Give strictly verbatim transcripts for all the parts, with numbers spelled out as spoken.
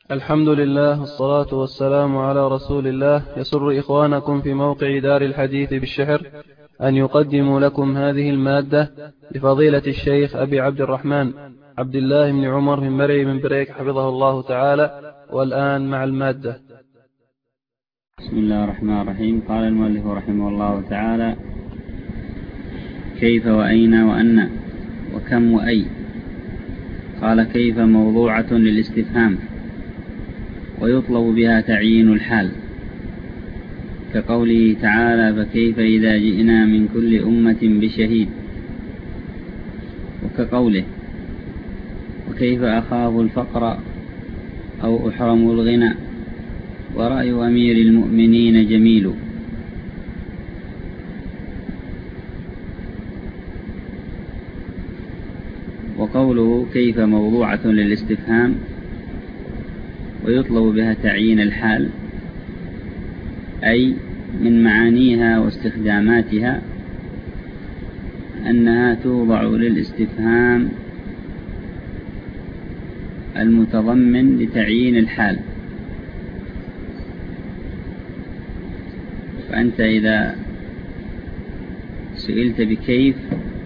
الحمد لله والصلاة والسلام على رسول الله. يسر إخوانكم في موقع دار الحديث بالشحر أن يقدموا لكم هذه المادة لفضيلة الشيخ أبي عبد الرحمن عبد الله بن عمر بن مري بن بريك حفظه الله تعالى. والآن مع المادة. بسم الله الرحمن الرحيم. قال المؤلف رحمه الله تعالى: كيف وأين وأن وكم وأي. قال: كيف موضوعة للاستفهام ويطلب بها تعيين الحال، كقوله تعالى: فكيف إذا جئنا من كل أمة بشهيد، وكقوله: وكيف أخاف الفقر أو أحرم الغنى ورأي أمير المؤمنين جميل. وقوله كيف موضوعة للاستفهام ويطلب بها تعيين الحال، أي من معانيها واستخداماتها أنها توضع للاستفهام المتضمن لتعيين الحال. فأنت إذا سئلت بكيف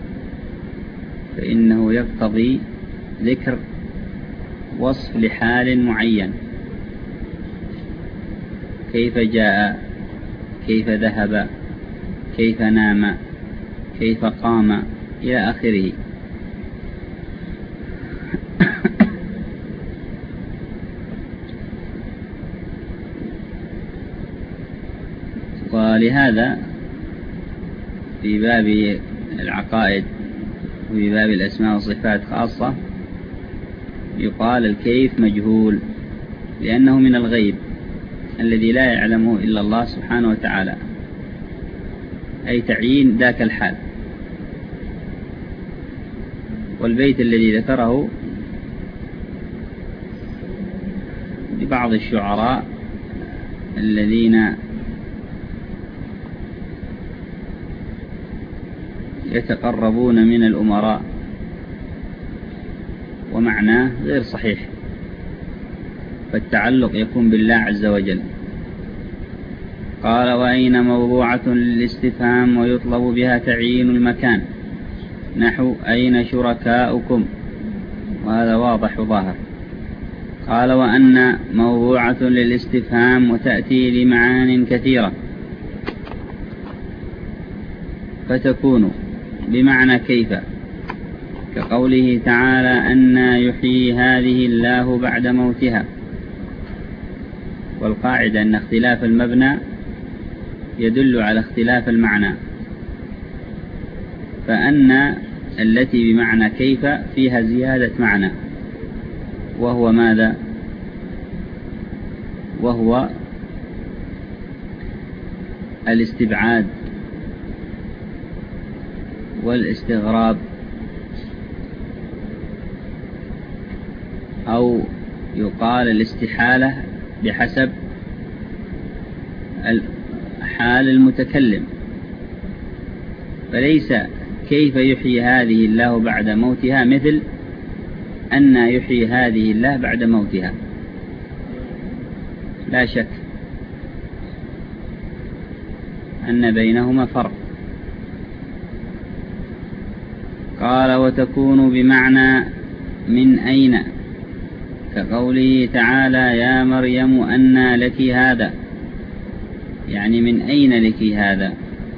فإنه يقتضي ذكر وصف لحال معين: كيف جاء، كيف ذهب، كيف نام، كيف قام، إلى آخره. ولهذا في باب العقائد وفي باب الأسماء والصفات خاصة يقال الكيف مجهول، لأنه من الغيب الذي لا يعلمه إلا الله سبحانه وتعالى، أي تعيين ذاك الحال. والبيت الذي ذكره لبعض الشعراء الذين يتقربون من الأمراء، ومعناه غير صحيح، فالتعلق يكون بالله عز وجل. قال: وأين موضوعة للاستفهام ويطلب بها تعيين المكان، نحو أين شركاؤكم، وهذا واضح وظاهر. قال: وأن موضوعة للاستفهام وتأتي لمعان كثيرة، فتكون بمعنى كيف، كقوله تعالى: أنى يحيي هذه الله بعد موتها. والقاعدة أن اختلاف المبنى يدل على اختلاف المعنى، فأن التي بمعنى كيف فيها زيادة معنى، وهو ماذا؟ وهو الاستبعاد والاستغراب، أو يقال الاستحالة بحسب حال المتكلم. فليس كيف يحيي هذه الله بعد موتها مثل أن يحيي هذه الله بعد موتها، لا شك أن بينهما فرق. قال: وتكون بمعنى من أين، كقوله تعالى: يا مريم أنى لك هذا، يعني من أين لك هذا.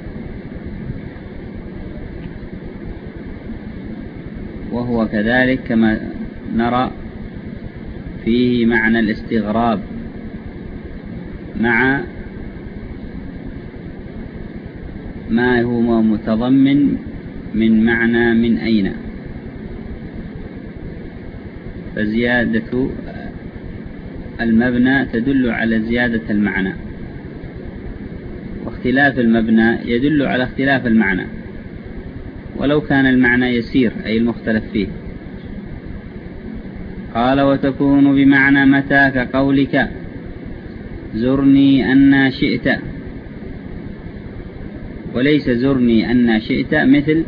وهو كذلك كما نرى فيه معنى الاستغراب مع ما هو متضمن من معنى من أين. فزيادة المبنى تدل على زيادة المعنى، واختلاف المبنى يدل على اختلاف المعنى، ولو كان المعنى يسير أي المختلف فيه. قال: وتكون بمعنى متى، كقولك: زرني أن شئت، وليس زرني أن شئت مثل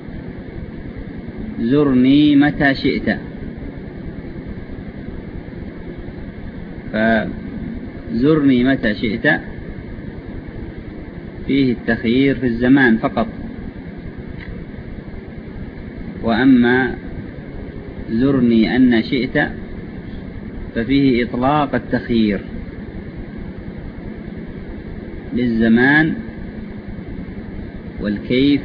زرني متى شئت. فزرني متى شئت فيه التخيير في الزمان فقط، وأما زرني أن شئت ففيه إطلاق التخيير للزمان والكيف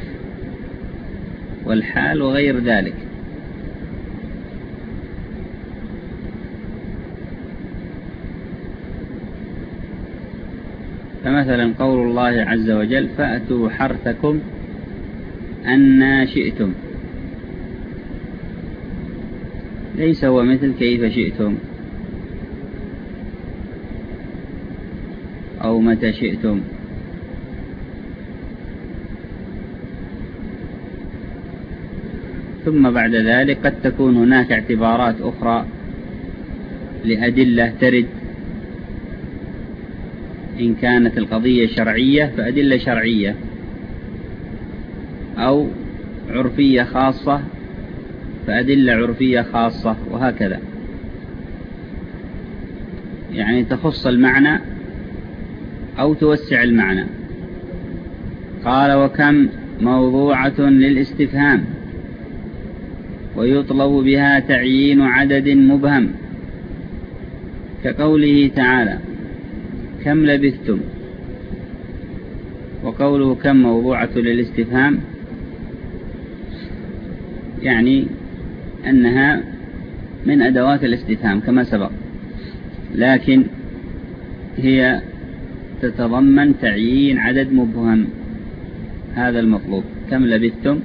والحال وغير ذلك. فمثلا قول الله عز وجل فأتوا حرثكم أن شئتم، ليس هو مثل كيف شئتم أو متى شئتم. ثم بعد ذلك قد تكون هناك اعتبارات أخرى لأدلة ترد، إن كانت القضية شرعية فأدلة شرعية، أو عرفية خاصة فأدلة عرفية خاصة، وهكذا، يعني تخص المعنى أو توسع المعنى. قال وكم موضوعة للاستفهام ويطلب بها تعيين عدد مبهم، كقوله تعالى كم لبثتم، وقوله كم موضوعة للاستفهام يعني أنها من أدوات الاستفهام كما سبق، لكن هي تتضمن تعيين عدد مبهم، هذا المطلوب. كم لبثتم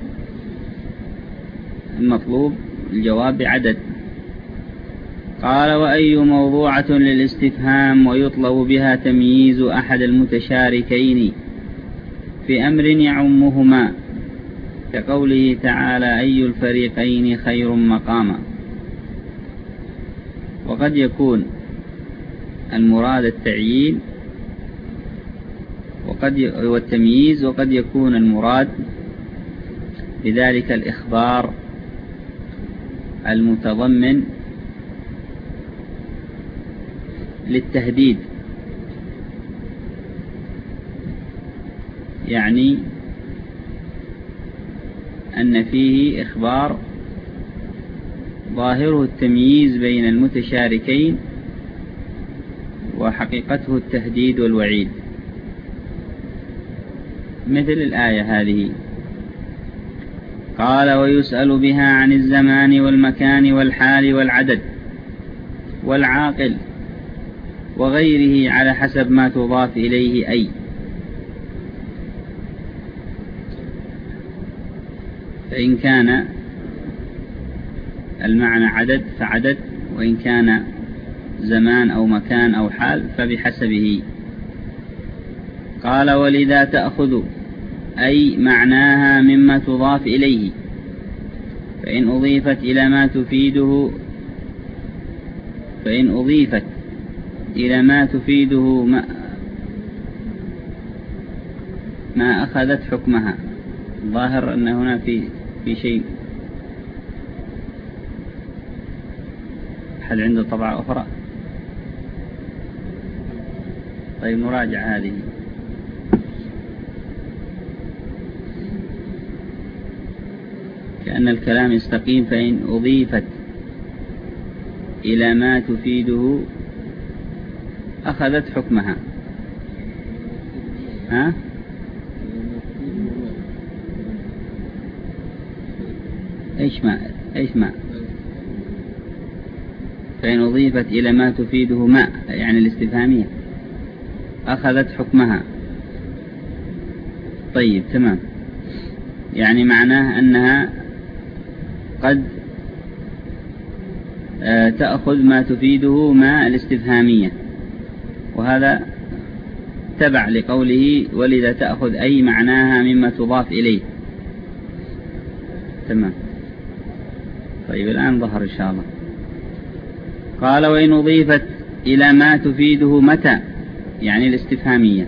المطلوب الجواب بعدد. قال وأي موضوعة للاستفهام ويطلب بها تمييز أحد المتشاركين في أمر يعمهما، كقوله تعالى أي الفريقين خير مقاما. وقد يكون المراد التعيين وقد والتمييز، وقد يكون المراد بذلك الإخبار المتضمن للتهديد، يعني أن فيه إخبار ظاهره التمييز بين المتشاركين وحقيقته التهديد والوعيد، مثل الآية هذه. قال ويسأل بها عن الزمان والمكان والحال والعدد والعاقل وغيره على حسب ما تضاف إليه أي. فإن كان المعنى عدد فعدد، وإن كان زمان أو مكان أو حال فبحسبه. قال ولذا تأخذ أي معناها مما تضاف إليه، فإن أضيفت إلى ما تفيده فإن أضيفت إلى ما تفيده ما, ما أخذت حكمها. ظاهر أن هنا في في شيء. هل عنده طبعة أخرى؟ طيب نراجع هذه. كأن الكلام يستقيم فإن أضيفت إلى ما تفيده أخذت حكمها. ها؟ إيش ما إيش ما فإن أضيفت إلى ما تفيده ما يعني الاستفهامية أخذت حكمها. طيب تمام، يعني معناه أنها قد تأخذ ما تفيده ما الاستفهامية، وهذا تبع لقوله ولذا تأخذ أي معناها مما تضاف إليه. تمام. طيب الآن ظهر إن شاء الله. قال وإن أضيفت إلى ما تفيده متى يعني الاستفهامية،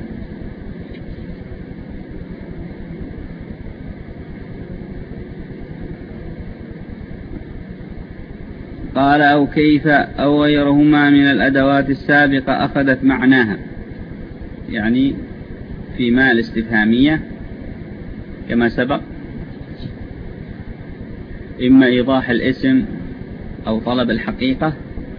قال أو كيف أو غيرهما من الأدوات السابقة أخذت معناها، يعني في ما الاستفهامية كما سبق، إما إيضاح الاسم أو طلب الحقيقة،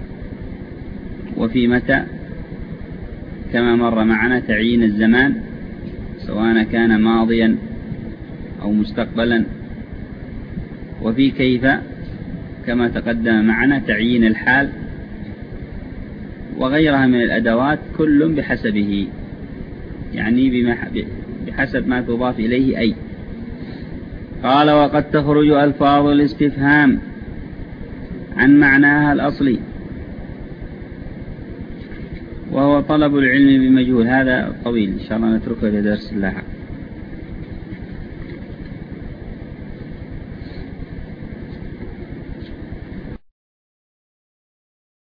وفي متى كما مر معنا تعيين الزمان سواء كان ماضيا أو مستقبلا، وفي كيف كما تقدم معنا تعيين الحال، وغيرها من الأدوات كل بحسبه، يعني بحسب ما تضاف إليه أي. قال وقد تخرج ألفاظ الاستفهام عن معناها الأصلي وهو طلب العلم بمجهول. هذا طويل إن شاء الله نتركه لدرس اللاحق.